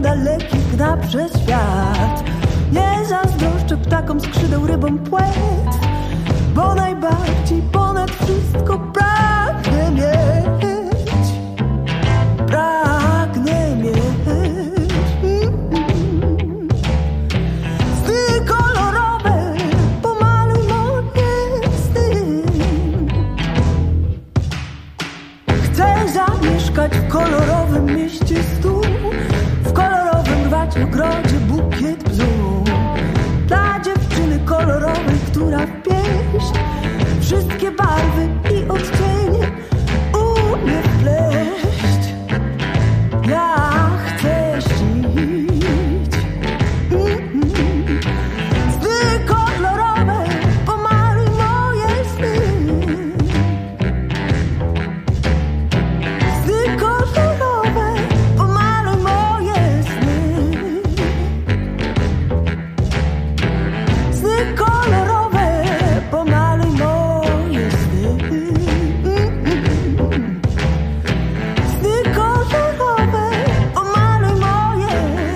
dalekich gna przez świat. Nie zazdroszczę ptakom skrzydeł, rybom płetw, bo najbardziej ponad wszystko pragnę mieć. Pragnę mieć sny kolorowe, pomaluj moje sny. Chcę zamieszkać w kolorowym mieście stu, w kolorowym gwacie ogrodzie bukiet bzu. Dla dziewczyny kolorowej, która w pieśń wszystkie barwy i odcienie umie wpleść. Ja chcę śnić sny kolorowe, pomaluj moje sny. Sny kolorowe, pomaluj moje sny. Sny kolorowe, pomaluj moje sny. Sny kolorowe, pomaluj moje.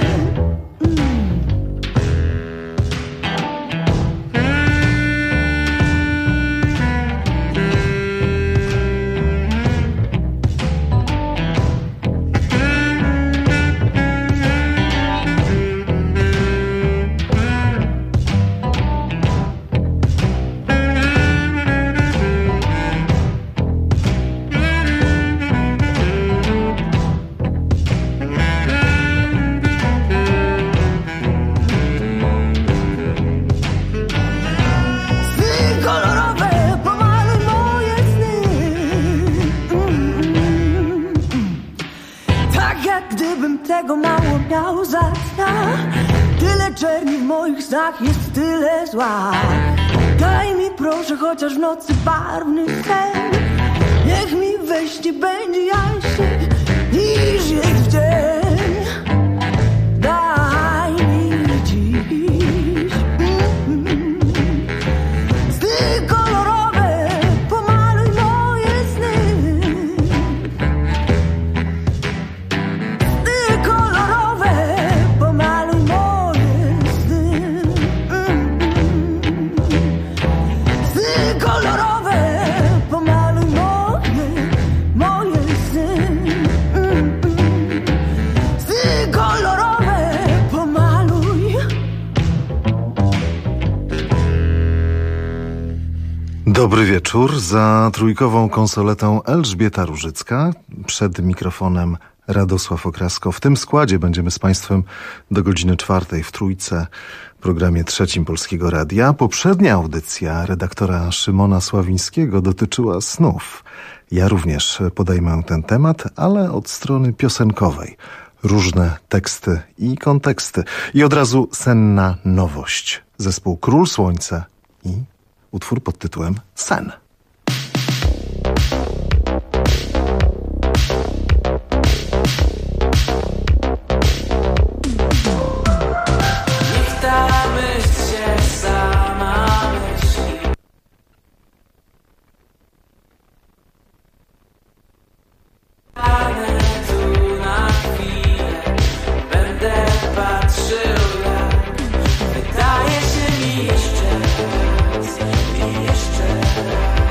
Sny kolorowe, pomaluj moje sny. Tak jak gdybym tego mało miał za dnia. Tyle czerni w moich snach, jest tyle zła. Daj mi proszę chociaż w nocy barwny sen. Niech mi we śnie będzie jaśniej niż jest w dzień. Daj mi dziś sny kolorowe, pomaluj moje sny. Sny kolorowe, pomaluj moje sny. Sny kolorowe, pomaluj moje sny. Sny kolorowe, pomaluj. Dobry wieczór. Za trójkową konsoletą Elżbieta Różycka, przed mikrofonem Radosław Okrasko. W tym składzie będziemy z Państwem do godziny 4 w Trójce, programie trzecim Polskiego Radia. Poprzednia audycja redaktora Szymona Sławińskiego dotyczyła snów. Ja również podejmę ten temat, ale od strony piosenkowej. Różne teksty i konteksty. I od razu senna nowość. Zespół Król Słońca i utwór pod tytułem Sen. Niech ta myśl się sama myśli. Stanę tu na chwilę, będę patrzył jak wydaje się mi jeszcze raz i jeszcze raz.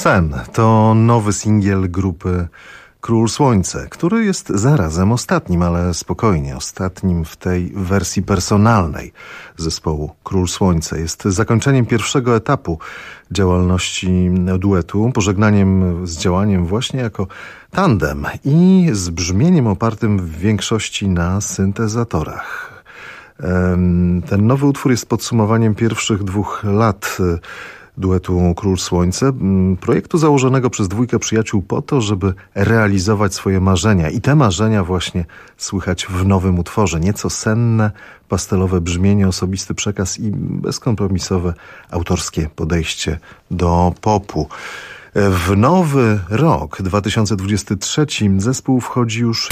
Sen to nowy singiel grupy Król Słońce, który jest zarazem ostatnim, ale spokojnie, ostatnim w tej wersji personalnej zespołu Król Słońce. Jest zakończeniem pierwszego etapu działalności duetu, pożegnaniem z działaniem właśnie jako tandem i z brzmieniem opartym w większości na syntezatorach. Ten nowy utwór jest podsumowaniem pierwszych 2 lat duetu Król Słońce, projektu założonego przez dwójkę przyjaciół po to, żeby realizować swoje marzenia. I te marzenia właśnie słychać w nowym utworze. Nieco senne, pastelowe brzmienie, osobisty przekaz i bezkompromisowe autorskie podejście do popu. W nowy rok 2023 zespół wchodzi już...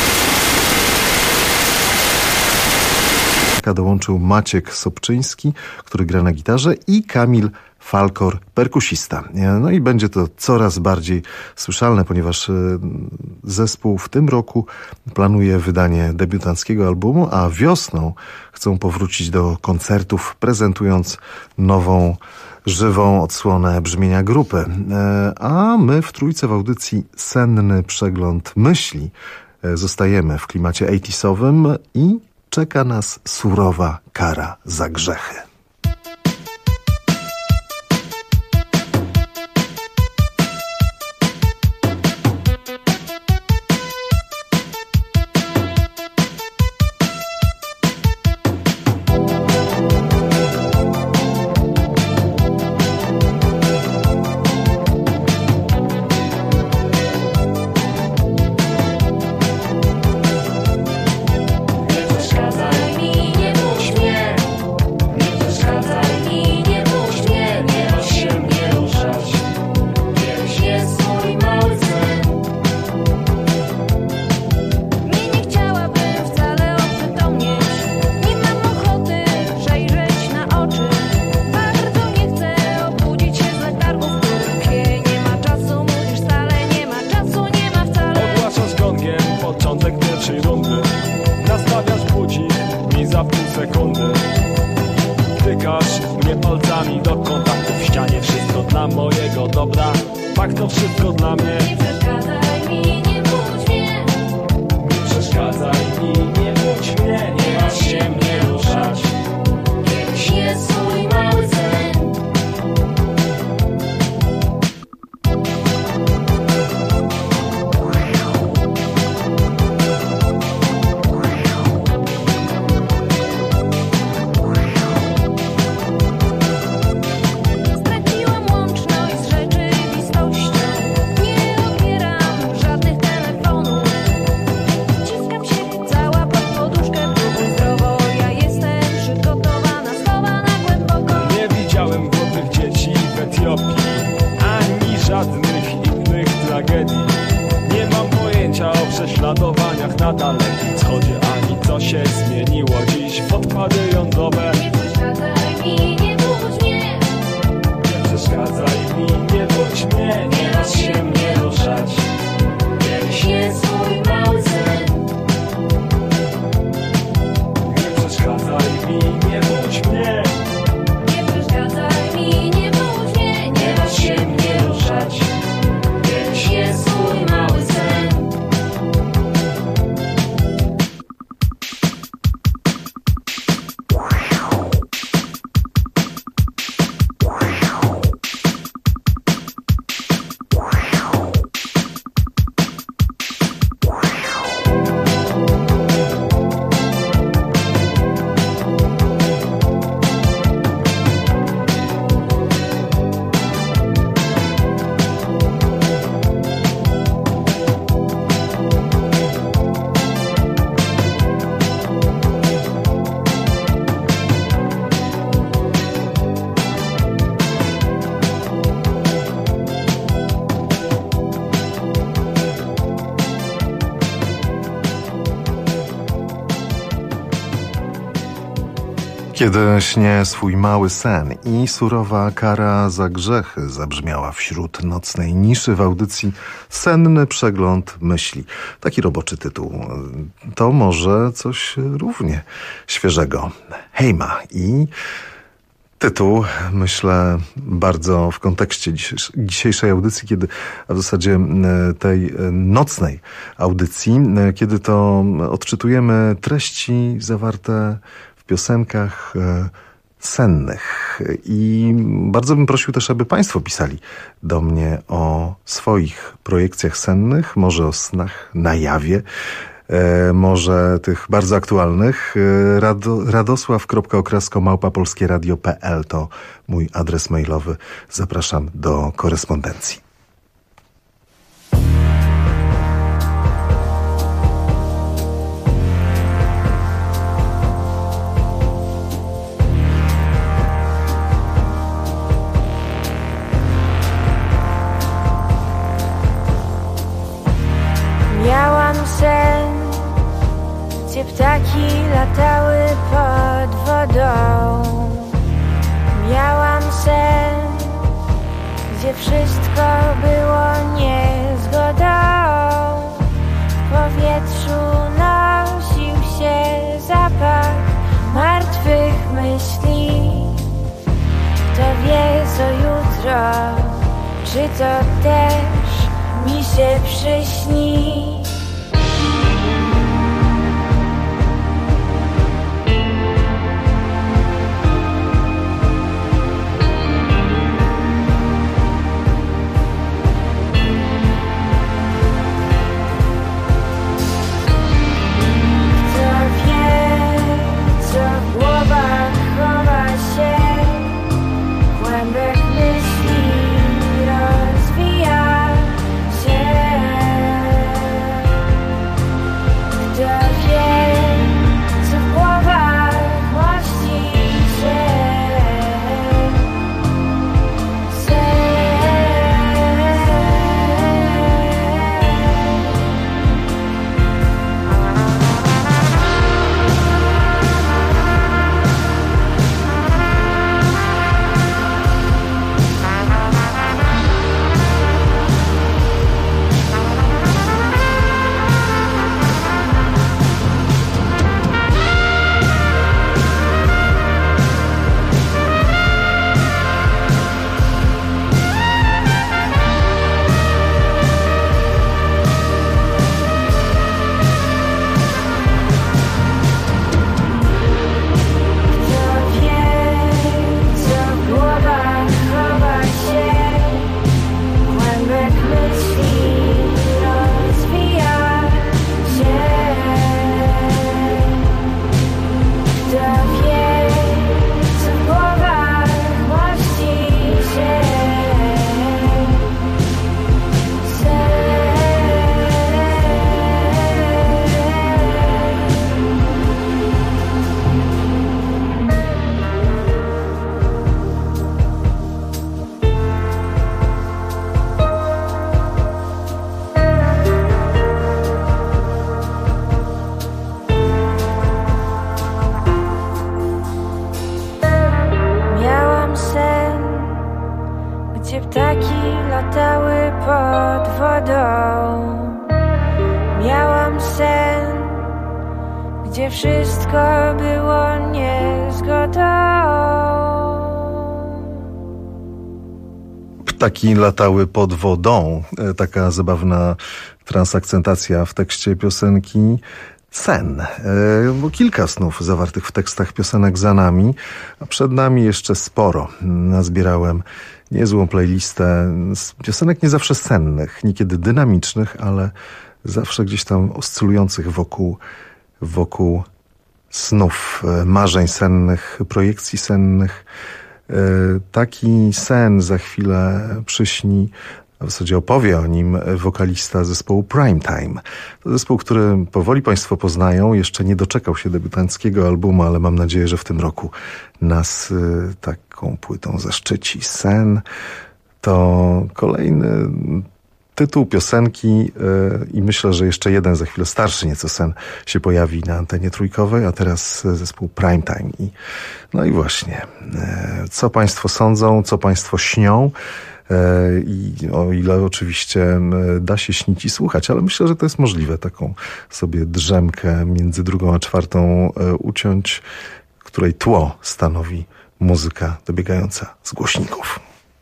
Dołączył Maciek Sobczyński, który gra na gitarze, i Kamil Falkor, perkusista. No i będzie to coraz bardziej słyszalne, ponieważ zespół w tym roku planuje wydanie debiutanckiego albumu, a wiosną chcą powrócić do koncertów, prezentując nową, żywą odsłonę brzmienia grupy. A my w Trójce w audycji Senny Przegląd Myśli zostajemy w klimacie 80'sowym i czeka nas surowa kara za grzechy. Kiedy śnie swój mały sen i surowa kara za grzechy zabrzmiała wśród nocnej niszy w audycji Senny Przegląd Myśli. Taki roboczy tytuł. To może coś równie świeżego. Hejma i Tytuł, myślę, bardzo w kontekście dzisiejszej audycji, a w zasadzie tej nocnej audycji, kiedy to odczytujemy treści zawarte w piosenkach sennych. I bardzo bym prosił też, aby Państwo pisali do mnie o swoich projekcjach sennych, może o snach na jawie, może tych bardzo aktualnych. Radosław.okrasko@polskieradio.pl to mój adres mailowy. Zapraszam do korespondencji. Miałam sen, gdzie ptaki latały pod wodą. Miałam sen, gdzie wszystko było niezgodą. W powietrzu nosił się zapach martwych myśli. Kto wie co jutro, czy to też mi się przyśni. Gdzie wszystko było niezgodą. Ptaki latały pod wodą. Taka zabawna transakcentacja w tekście piosenki Sen. Bo kilka snów zawartych w tekstach piosenek za nami, a przed nami jeszcze sporo. Nazbierałem niezłą playlistę z piosenek nie zawsze sennych, niekiedy dynamicznych, ale zawsze gdzieś tam oscylujących wokół snów, marzeń sennych, projekcji sennych. Taki sen za chwilę przyśni, a w zasadzie opowie o nim wokalista zespołu Primetime. To zespół, który powoli Państwo poznają. Jeszcze nie doczekał się debiutanckiego albumu, ale mam nadzieję, że w tym roku nas taką płytą zaszczyci. Sen to kolejny tytuł piosenki i myślę, że jeszcze jeden za chwilę starszy nieco sen się pojawi na antenie trójkowej, a teraz zespół Primetime. No i właśnie, co Państwo sądzą, co Państwo śnią? I o ile oczywiście da się śnić i słuchać, ale myślę, że to jest możliwe, taką sobie drzemkę między 2 a 4 uciąć, której tło stanowi muzyka dobiegająca z głośników.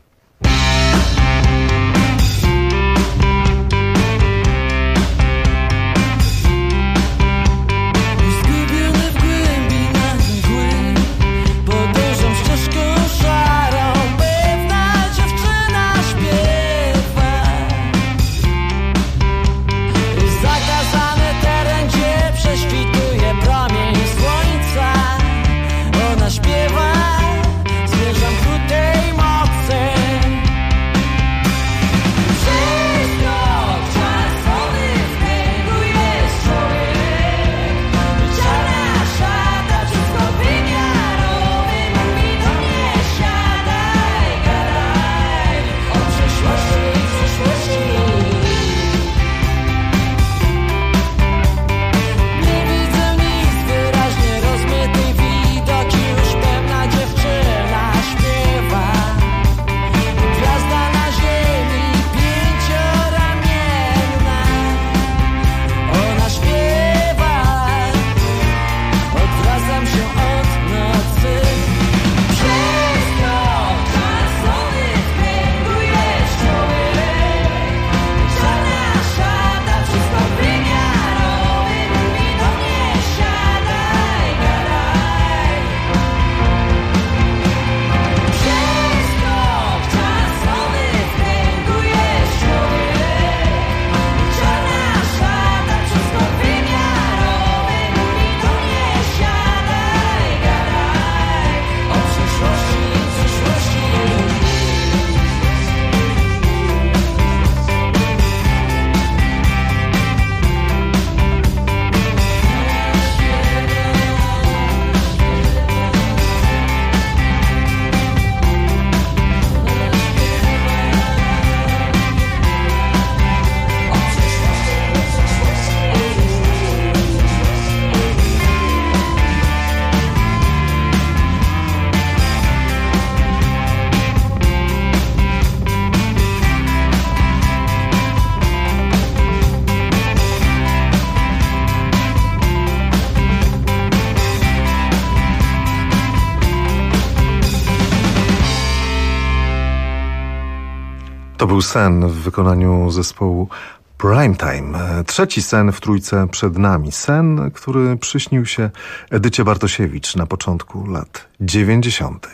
To był sen w wykonaniu zespołu Primetime. Trzeci sen w trójce przed nami. Sen, który przyśnił się Edycie Bartosiewicz na początku lat 90.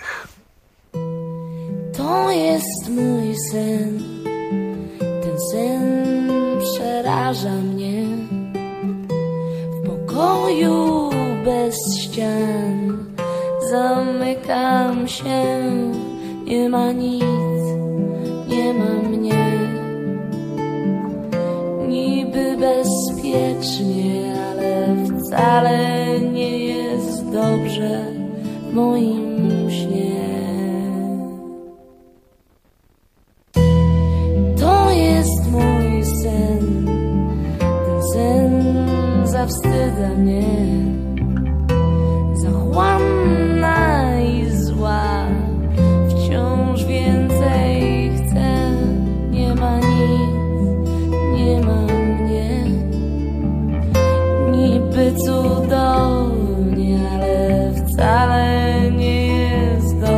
To jest mój sen. Ten sen przeraża mnie. W pokoju bez ścian zamykam się. Nie ma nic, nie ma mnie. Niby bezpiecznie, ale wcale nie jest dobrze w moim śnie. To jest mój sen. Ten sen zawstydza mnie. Zachłanna i zła, wciąż więcej chcę. Nie ma nic, nie ma mnie. Niby cudownie, ale wcale nie jest dobrze.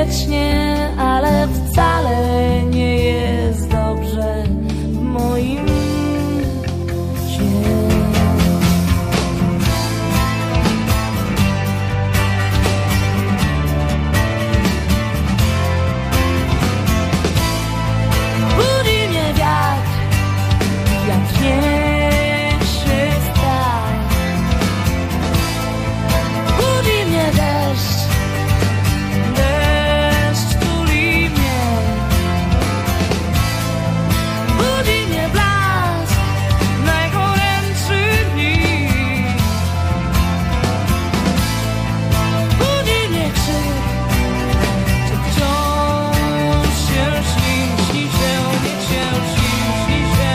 wiecznie, ale wcale nie jest dobrze w moim ciele. Budzi mnie wiatr, jak niesie strach. Budzi mnie deszcz, deszcz tuli mnie. Budzi mnie blask najgorętszych dni. Budzi mnie krzyk, czy wciąż się śni, śni się, nie się, śni się.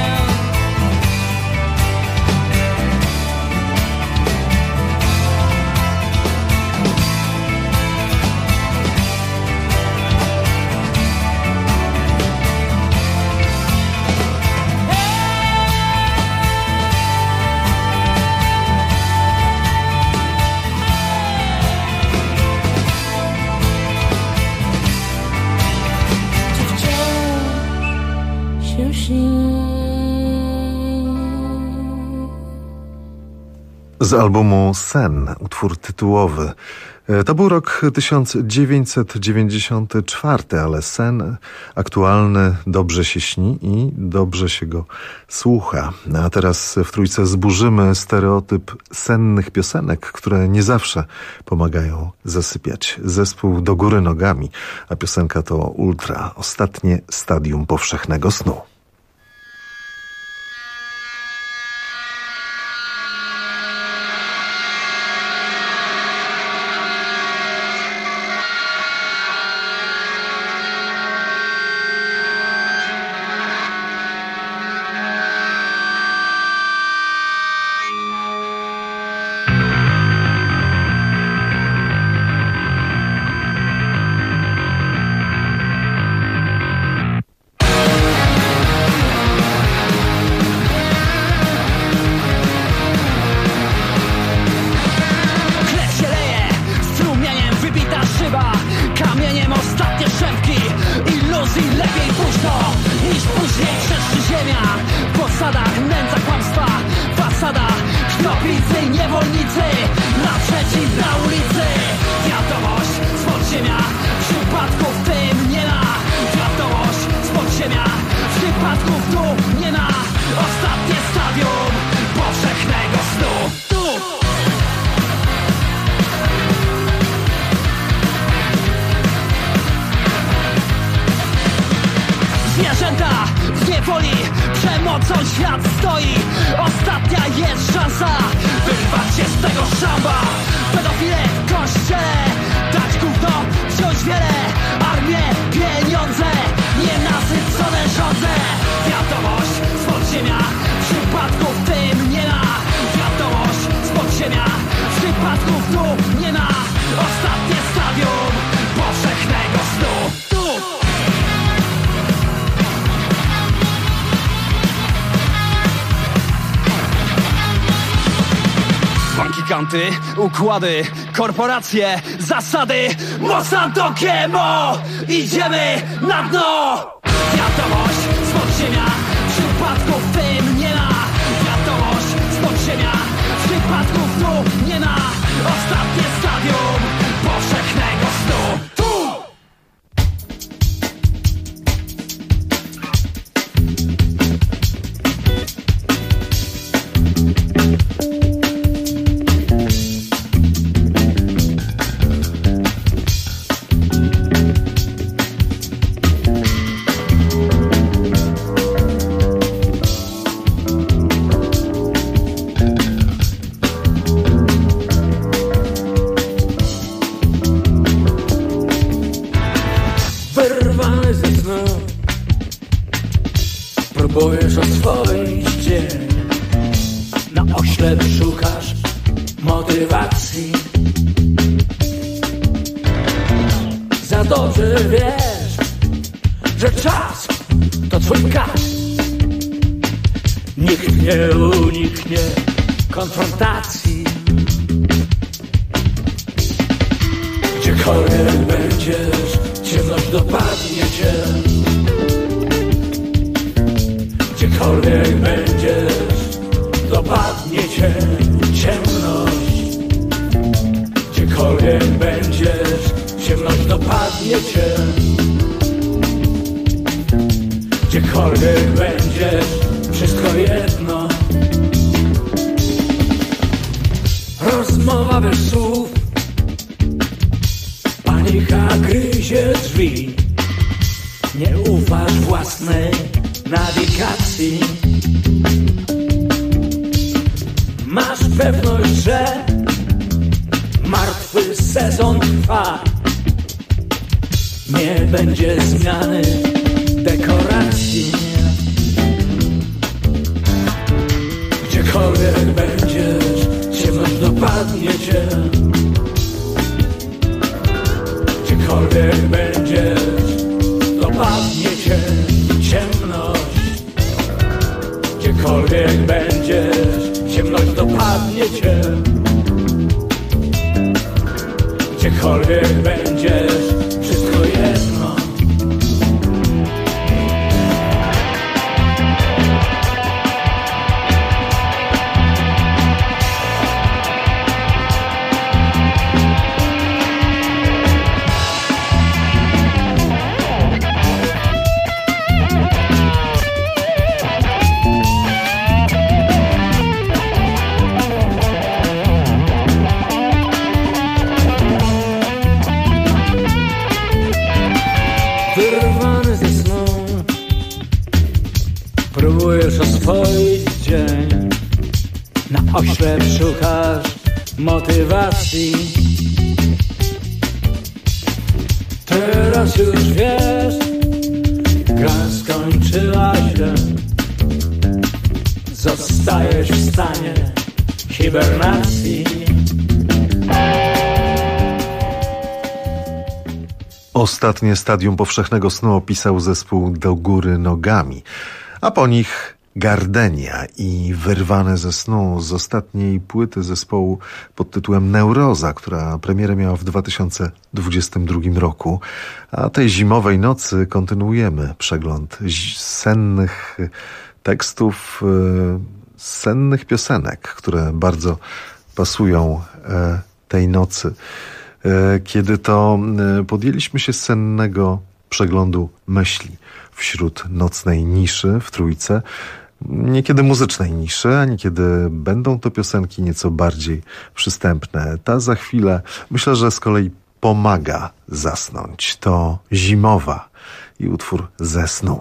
Czy wciąż się śni? Z albumu Sen, utwór tytułowy. To był rok 1994, ale sen aktualny dobrze się śni i dobrze się go słucha. A teraz w Trójce zburzymy stereotyp sennych piosenek, które nie zawsze pomagają zasypiać. Zespół Do góry nogami, a piosenka to Ultra, ostatnie stadium powszechnego snu. Krew się leje, strumieniem wybita szyba, kamieniem ostatnie szepki. Iluzji lepiej późno niż później trzeszczy ziemia. W posadach nędza kłamstwa, fasada knoplicy, niewolnicy, naprzeciw na ulicy. Wiadomość z podziemia, przypadków w tym nie ma. Wiadomość z podziemia, przypadków tu nie ma. Ostatnie stadium powszechnego snu. Tu! Zwierzęta w niewoli, przemocą świat stoi. Ostatnia jest szansa wyrwać się z tego szamba. Pedofile w kościele, dać gówno, wziąć wiele. Armię, pieniądze, nienasycone żądze. Wiadomość z podziemia, przypadków w tym nie ma. Wiadomość z podziemia, przypadków tu nie ma. Ostatnie stadium powszechnego snu. Tu! Bankikanty, układy, korporacje, zasady. Monsanto GMO, idziemy na dno. Wiadomość z podziemia, przypadków w tym nie ma. Wiadomość z podziemia, przypadków tu nie ma. Ostatnie stadium powszechnego snu. Tu! Wyrwany ze snu, próbujesz oswoić dzień. Na oślep szukasz motywacji. Za dobrze wiesz, że czas to twój kat. Nikt nie uniknie konfrontacji. Gdziekolwiek będziesz, dopadnie cię. Gdziekolwiek będziesz, dopadnie cię ciemność. Gdziekolwiek będziesz, ciemność dopadnie cię. Gdziekolwiek będziesz, wszystko jedno. Rozmowa bez słów, panika gryzie drzwi. Nie ufasz własnej nawigacji. Masz pewność, że martwy sezon trwa. Nie będzie zmiany dekoracji. Gdziekolwiek będziesz, ciemność dopadnie cię. Gdziekolwiek będziesz, dopadnie cię ciemność. Gdziekolwiek będziesz, ciemność dopadnie cię. Gdziekolwiek będziesz, wszystko jedno. Wyrwany ze snu, próbujesz oswoić dzień. Na oślep szukasz motywacji. Teraz już wiesz, gra skończyła się. Zostajesz w stanie hibernacji. Ostatnie stadium powszechnego snu opisał zespół Do Góry Nogami, a po nich Gardenia i Wyrwane ze snu z ostatniej płyty zespołu pod tytułem Neuroza, która premierę miała w 2022 roku. A tej zimowej nocy kontynuujemy przegląd sennych tekstów, sennych piosenek, które bardzo pasują tej nocy. Kiedy to podjęliśmy się sennego przeglądu myśli wśród nocnej niszy w Trójce, niekiedy muzycznej niszy, a niekiedy będą to piosenki nieco bardziej przystępne. Ta za chwilę, myślę, że z kolei pomaga zasnąć. To Zimowa i utwór Ze snu.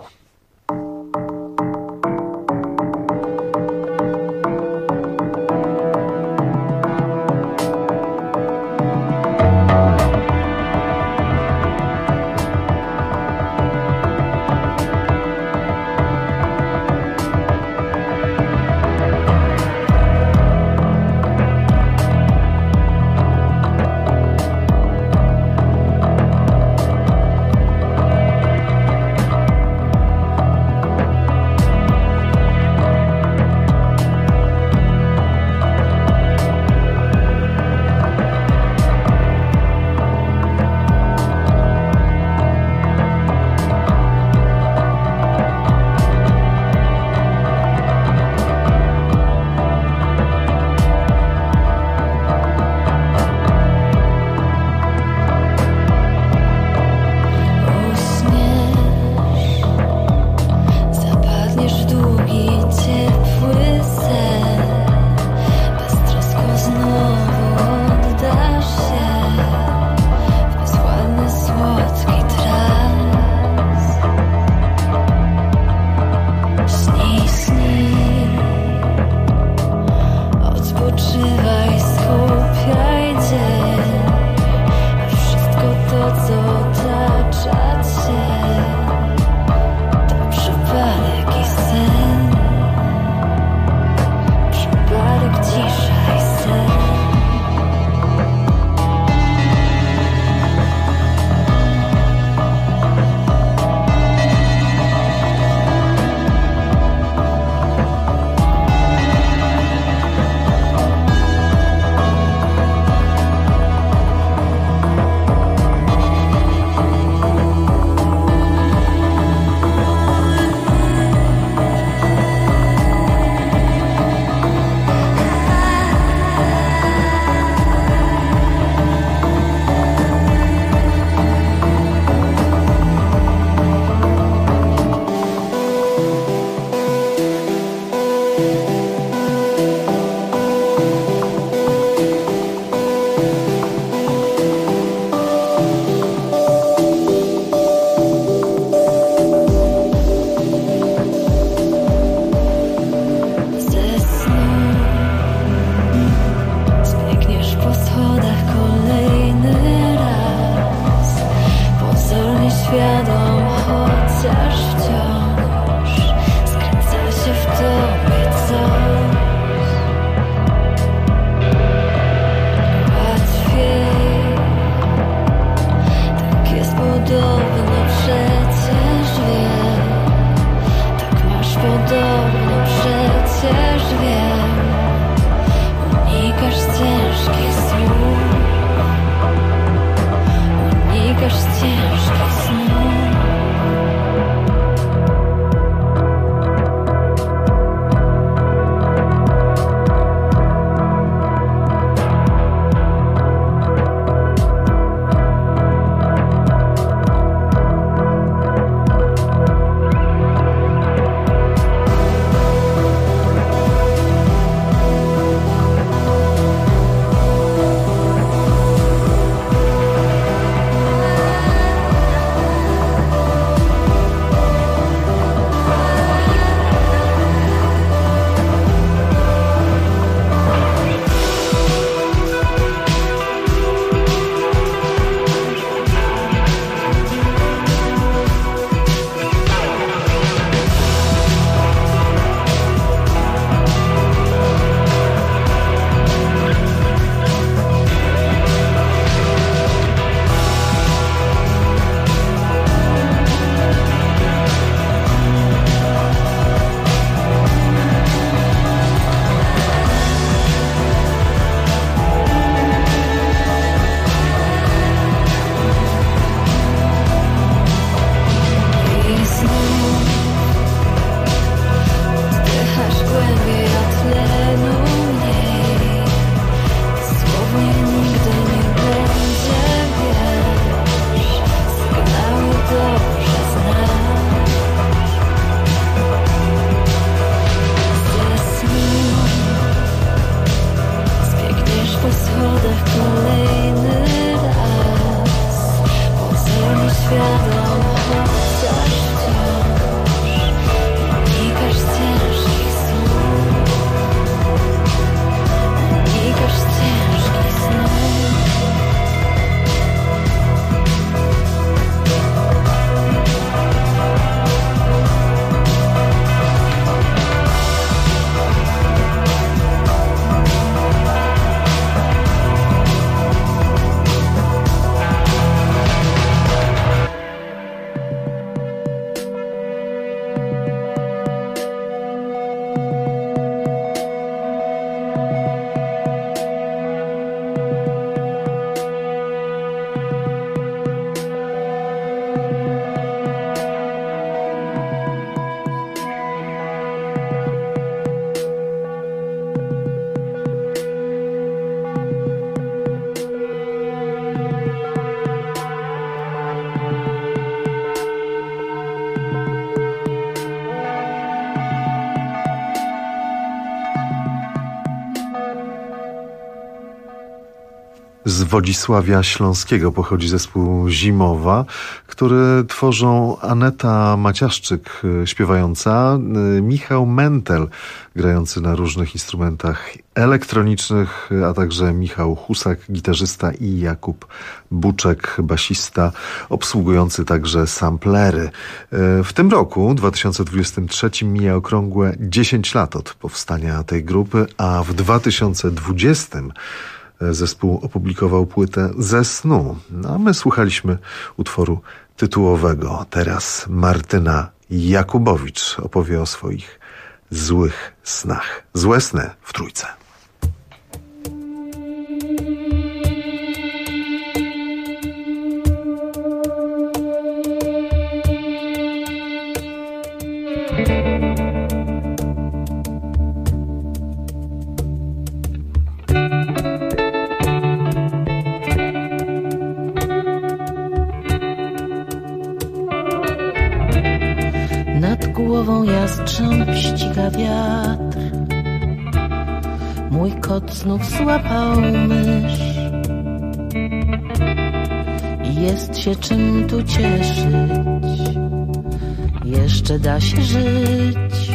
Z Wodzisławia Śląskiego pochodzi zespół Zimowa, który tworzą Aneta Maciaszczyk śpiewająca, Michał Mentel grający na różnych instrumentach elektronicznych, a także Michał Husak, gitarzysta i Jakub Buczek, basista, obsługujący także samplery. W tym roku, 2023, mija okrągłe 10 lat od powstania tej grupy, a w 2020 zespół opublikował płytę Ze snu. A my słuchaliśmy utworu tytułowego. Teraz Martyna Jakubowicz opowie o swoich złych snach. Złe sny w Trójce. Nad głową jastrząb ściga wiatr. Mój kot znów złapał mysz. Jest się czym tu cieszyć. Jeszcze da się żyć.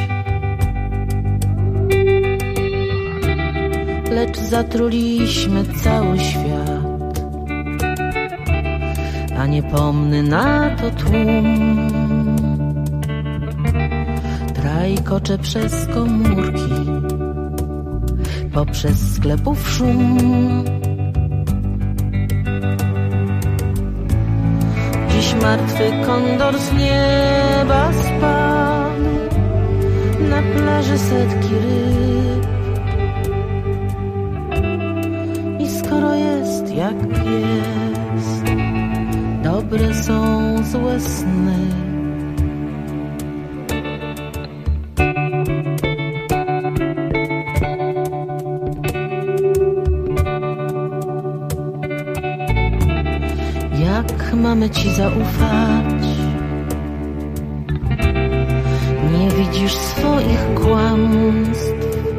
Lecz zatruliśmy cały świat, a niepomny na to tłum trajkocze przez komórki, poprzez sklepów szum. Dziś martwy kondor z nieba spadł, na plaży setki ryb. I skoro jest jak jest, dobre są złe sny. Jak mamy ci zaufać? Nie widzisz swoich kłamstw.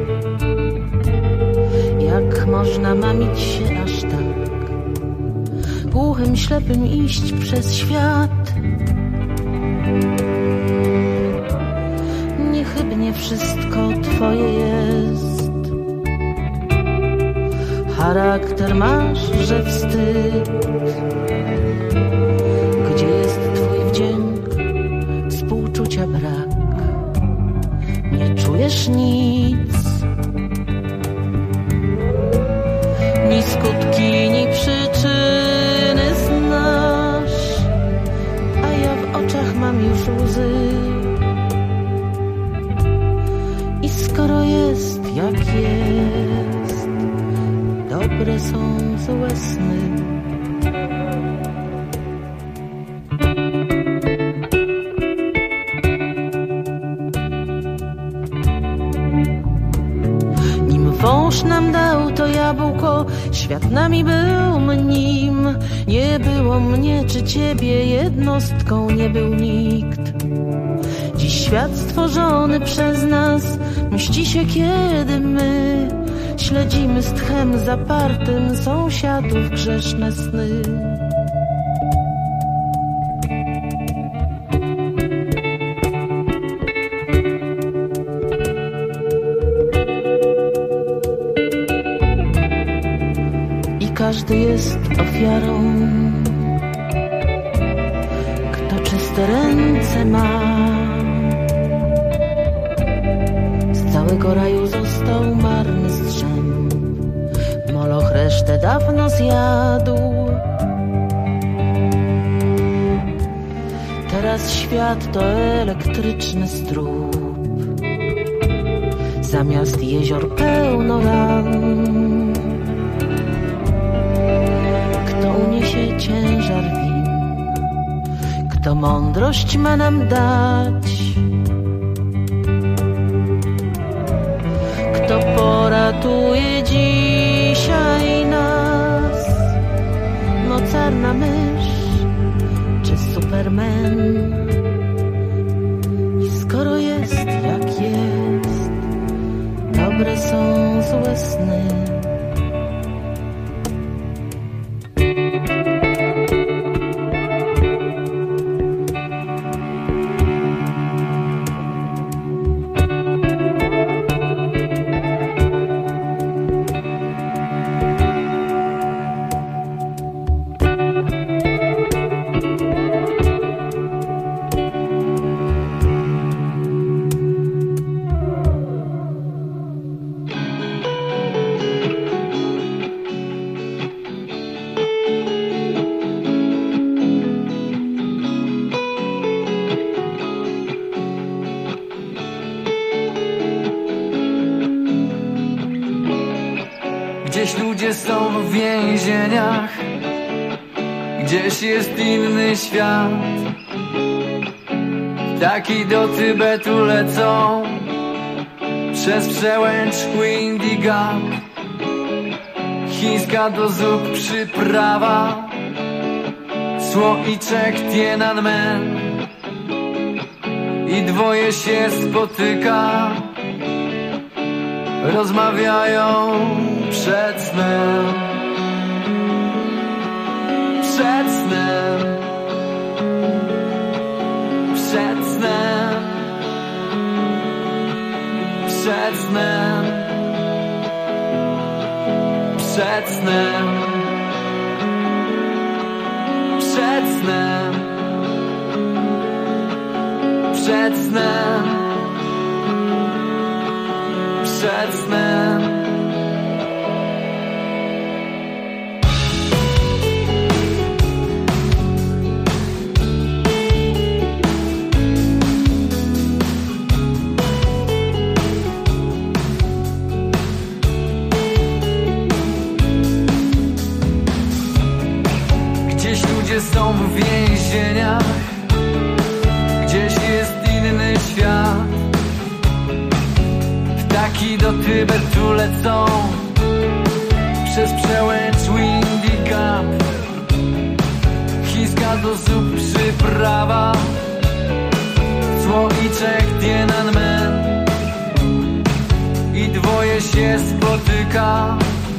Jak można mamić się aż tak? Głuchym, ślepym iść przez świat. Niechybnie wszystko twoje jest. Charakter masz, że wstyd. Gdzie jest twój wdzięk? Współczucia brak. Nie czujesz nic. Ni skutki, ni przyczyny znasz, a ja w oczach mam już łzy. I skoro jest jak jest, dobre są złe sny. Nim wąż nam dał to jabłko, świat nami był mnim. Nie było mnie czy ciebie, jednostką nie był nikt. Dziś świat stworzony przez nas mści się, kiedy my śledzimy z tchem zapartym sąsiadów grzeszne sny. I każdy jest ofiarą, kto czyste ręce ma. Z całego raju został marny strzęp. Moloch resztę dawno zjadł. Teraz świat to elektryczny strób. Zamiast jezior pełno ran. Kto uniesie ciężar win? Kto mądrość ma nam dać? Kto poratuje dzisiaj nas? Mocarna mysz czy Superman? I skoro jest jak jest, dobre są złe sny. Gdzieś ludzie są w więzieniach, gdzieś jest inny świat. Ptaki do Tybetu lecą przez przełęcz Windy Gap. Chińska do zup przyprawa, słoiczek Tiananmen. I dwoje się spotyka, rozmawiają przed snem. Przed snem. Przed snem. Przed snem. Przed snem. Przed snem. Przed snem. Przed snem. Gdzieś ludzie są w więzieniach, gdzieś jest inny świat. Ptaki do Tybetu lecą przez przełęcz Windy Gap. Chińska do zup przyprawa, słoiczek Tiananmen. I dwoje się spotyka,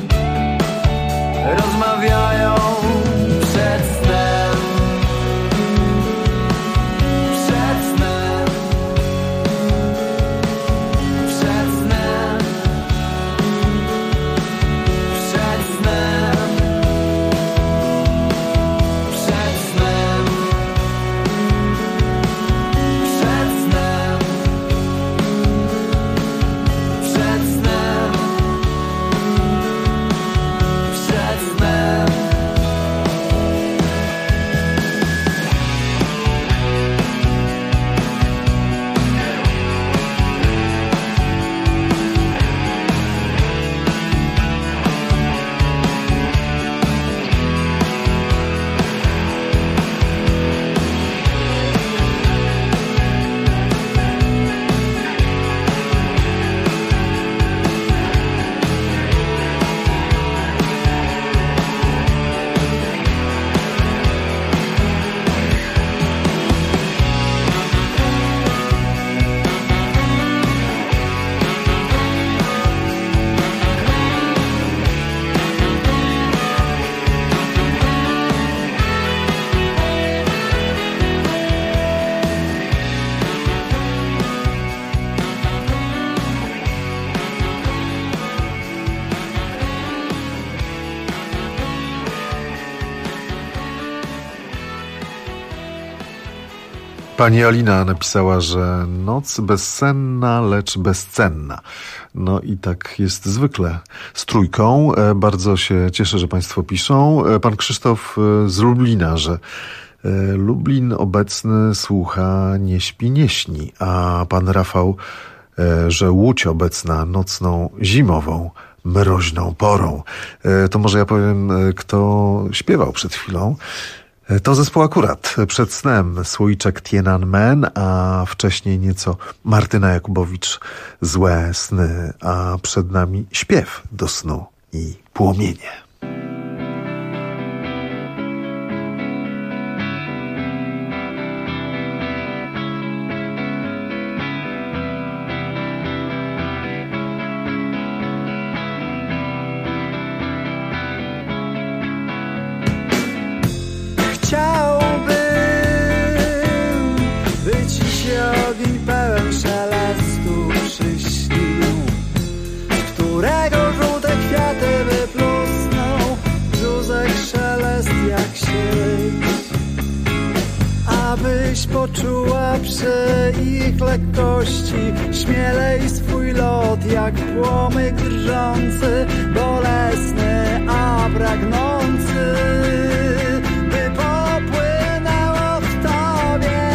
rozmawiają przed snem. Przed snem. Przed snem. Przed snem. Przed snem. Przed snem. Przed snem. Przed snem. Pani Alina napisała, że noc bezsenna, lecz bezcenna. No i tak jest zwykle z Trójką. Bardzo się cieszę, że Państwo piszą. Pan Krzysztof z Lublina, że Lublin obecny słucha Nie śpi, nie śni, a pan Rafał, że Łódź obecna nocną, zimową, mroźną porą. To może ja powiem, kto śpiewał przed chwilą. To zespół akurat. Przed snem słoiczek Tiananmen, a wcześniej nieco Martyna Jakubowicz, Złe sny, a przed nami śpiew do snu i płomienie. Abyś poczuła przy ich lekkości śmielej swój lot, jak płomyk drżący, bolesny, a pragnący, by popłynęło w tobie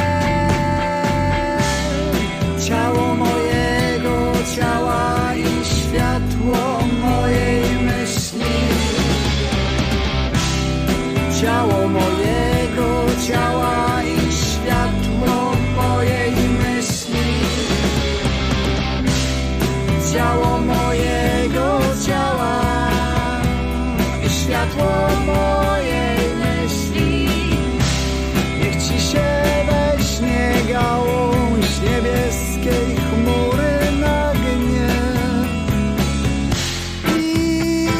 ciało mojego ciała i światło mojej myśli. światło mojej myśli. Niech ci się we śnie gałąź niebieskiej chmury nagnie i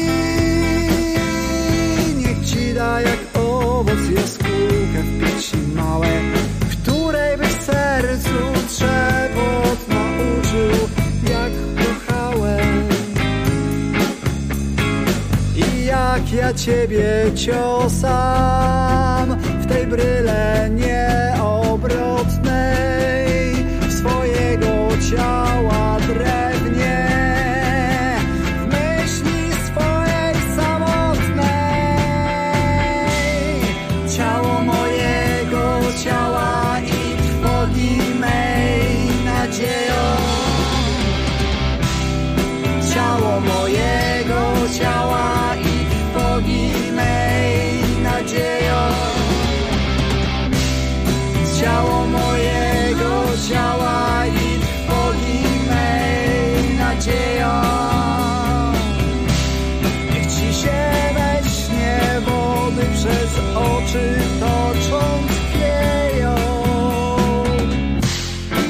niech ci da jak owoc jaskółkę w piersi małe, w której byś sercu trzepot nauczył, jak kochałem. I jak ja ciebie ciosam w tej bryle nieobrotnej swojego ciała drewnie, w myśli swojej samotnej. Ciało mojego ciała i trwogi mej nadzieją. Ciało mojego ciała i trwogi mej nadzieją. Ciało mojego ciała i trwogi mej nadzieją. Niech ci się we śnie wody przez oczy tocząc chwieją i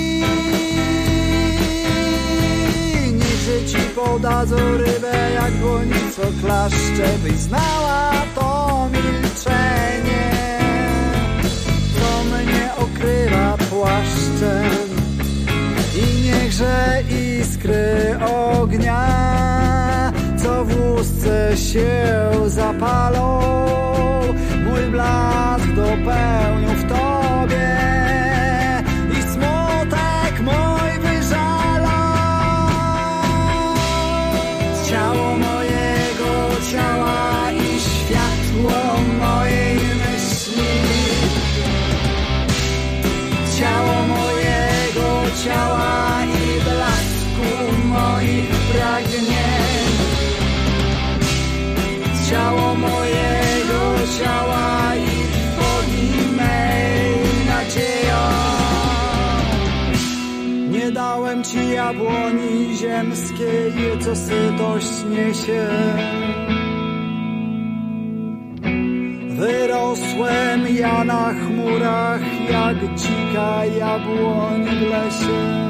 niech ci podadzą rybę jak dłoń, co klaszcze, byś znała to milczenie, co mnie okrywa płaszczem. I niechże iskry ognia, co w łusce się zapalą, mój blask dopełnią w tobie i smutek mój wyżalą. Ciało mojego ciała i światło mojej myśli. Ciało mojego ciała i blasku moich pragnień. Ciało mojego ciała i trwogi mej nadzieją. Nie dałem ci jabłoni ziemskiej, co sytość niesie. Wyrosłem ja na chmurach, jak dzika jabłoń w lesie.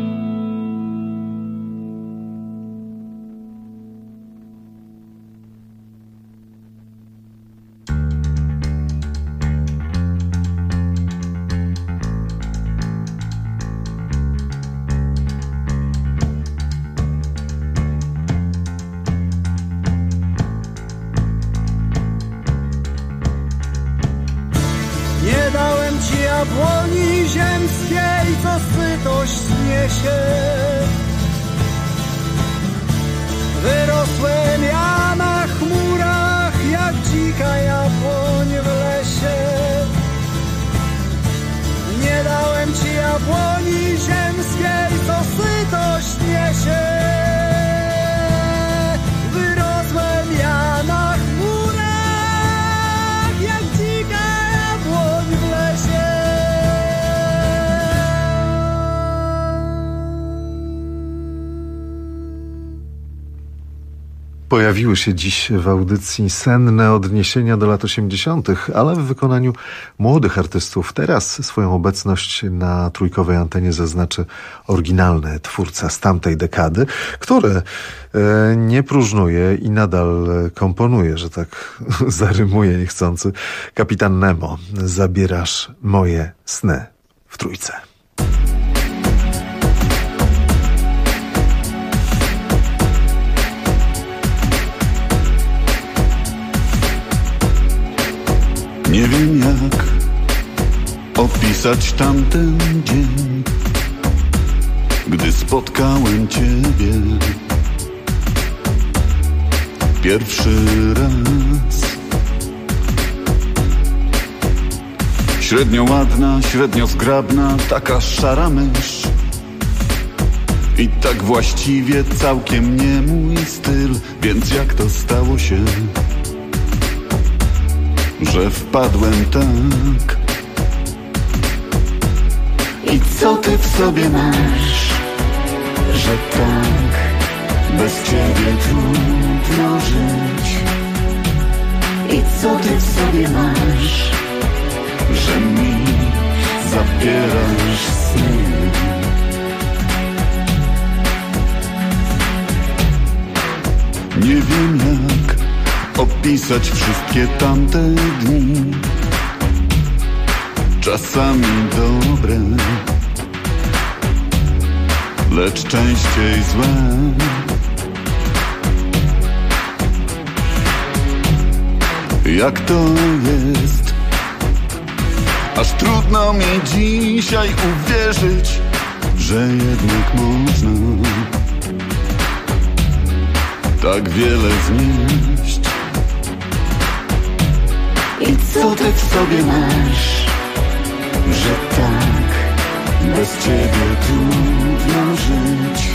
Nie dałem ci jabłoni ziemskiej, co sytość niesie. Wyrosłem ja na chmurach, jak dzika jabłoń w lesie. Nie dałem ci jabłoni ziemskiej, co sytość niesie. Wyrosłem ja na chmurach, jak dzika jabłoń w lesie. Pojawiły się dziś w audycji senne odniesienia do lat 80., ale w wykonaniu młodych artystów. Teraz swoją obecność na trójkowej antenie zaznaczy oryginalny twórca z tamtej dekady, który nie próżnuje i nadal komponuje, że tak zarymuje niechcący. Kapitan Nemo, zabierasz moje sny w trójce. Nie wiem jak opisać tamten dzień, gdy spotkałem ciebie pierwszy raz. Średnio ładna, średnio zgrabna, taka szara mysz. I tak właściwie całkiem nie mój styl, więc jak to stało się, że wpadłem tak? I co ty w sobie masz, że tak bez ciebie trudno żyć? co ty w sobie masz, że mi zabierasz sny? Nie wiem jak opisać wszystkie tamte dni, czasami dobre, lecz częściej złe. Jak to jest, aż trudno mi dzisiaj uwierzyć, że jednak można tak wiele znieść. I co ty w sobie masz, że tak bez ciebie trudno żyć?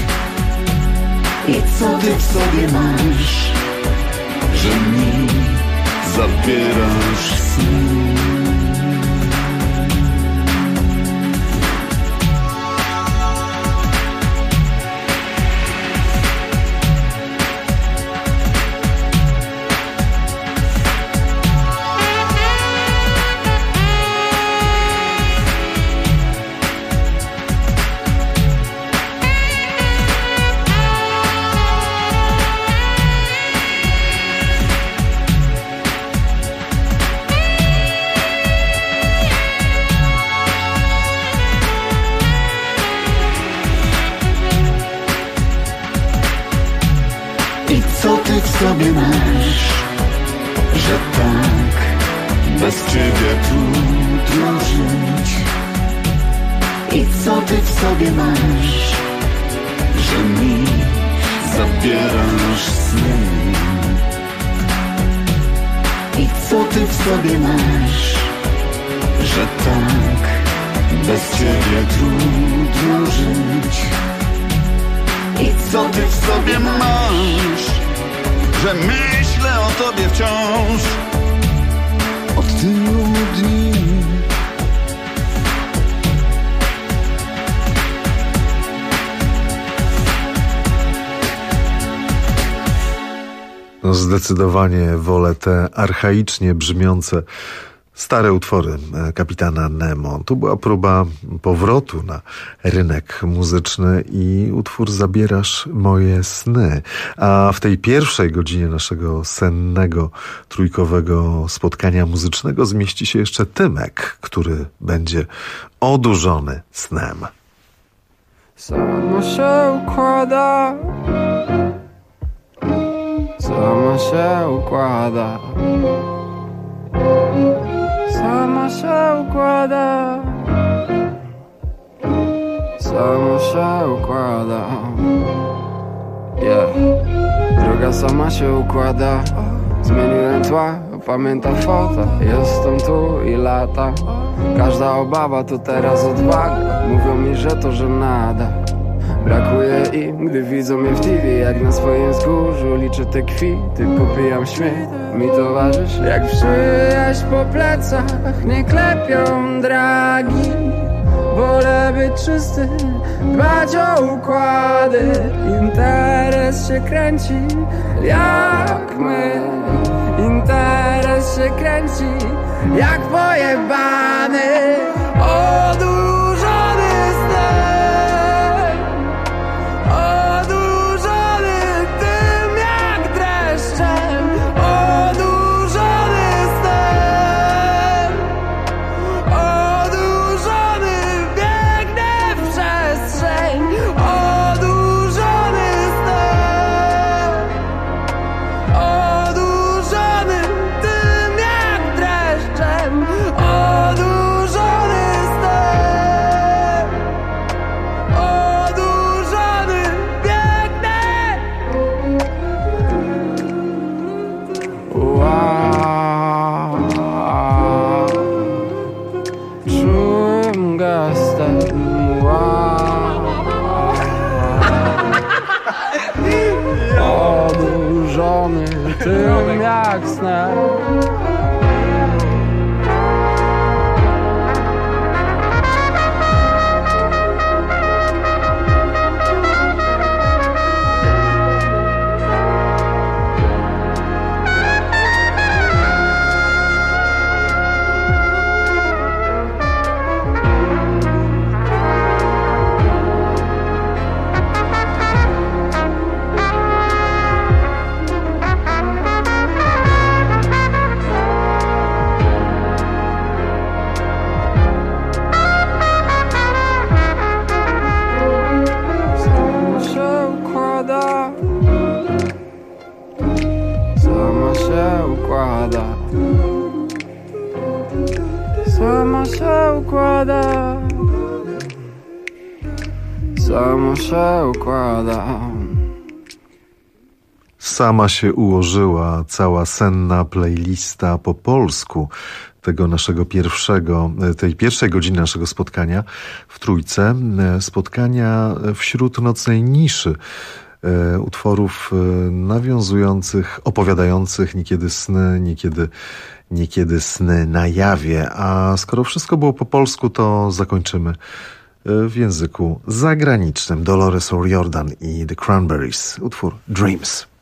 I co ty w sobie masz, że mi zabierasz sny? W sobie masz, że tak bez ciebie trudno żyć. I co ty w sobie masz, że mi zabierasz sny? I co ty w sobie masz, że tak bez ciebie trudno żyć? I co ty w sobie masz, że myślę o tobie wciąż od tylu dni? No zdecydowanie wolę te archaicznie brzmiące stare utwory kapitana Nemo. Tu była próba powrotu na rynek muzyczny i utwór Zabierasz moje sny. A w tej pierwszej godzinie naszego sennego, trójkowego spotkania muzycznego zmieści się jeszcze Tymek, który będzie odurzony snem. Samo się układa, samo się układa, samo się układa, samo się układa. Yeah. Droga sama się układa, zmieniłem tła, pamięta fota. Jestem tu i lata, każda obawa to teraz odwaga. Mówią mi, że to żenada, brakuje im, gdy widzą mnie w TV. Jak na swoim wzgórzu liczę te kwity, popijam śmiech, mi towarzyszy. Jak przyjaźń po plecach, nie klepią dragi. Wolę być czysty, dbać o układy. Interes się kręci, jak my. Interes się kręci, jak pojebany. Odurzony snem, odurzony tym jak dreszczem. Odurzony snem, odurzony biegnę w przestrzeń. Odurzony snem, odurzony tym jak dreszczem. Odurzony snem, odurzony biegnę. Wow. Czułem gestem. Wow. Odurzony tym jak snem. się układa. Sama się układa. Sama się układa. Sama się ułożyła cała senna playlista po polsku tej pierwszej godziny naszego spotkania w Trójce. Spotkania wśród nocnej niszy. Utworów nawiązujących, opowiadających niekiedy sny na jawie. A skoro wszystko było po polsku, to zakończymy w języku zagranicznym. Dolores O'Riordan i The Cranberries. Utwór Dreams.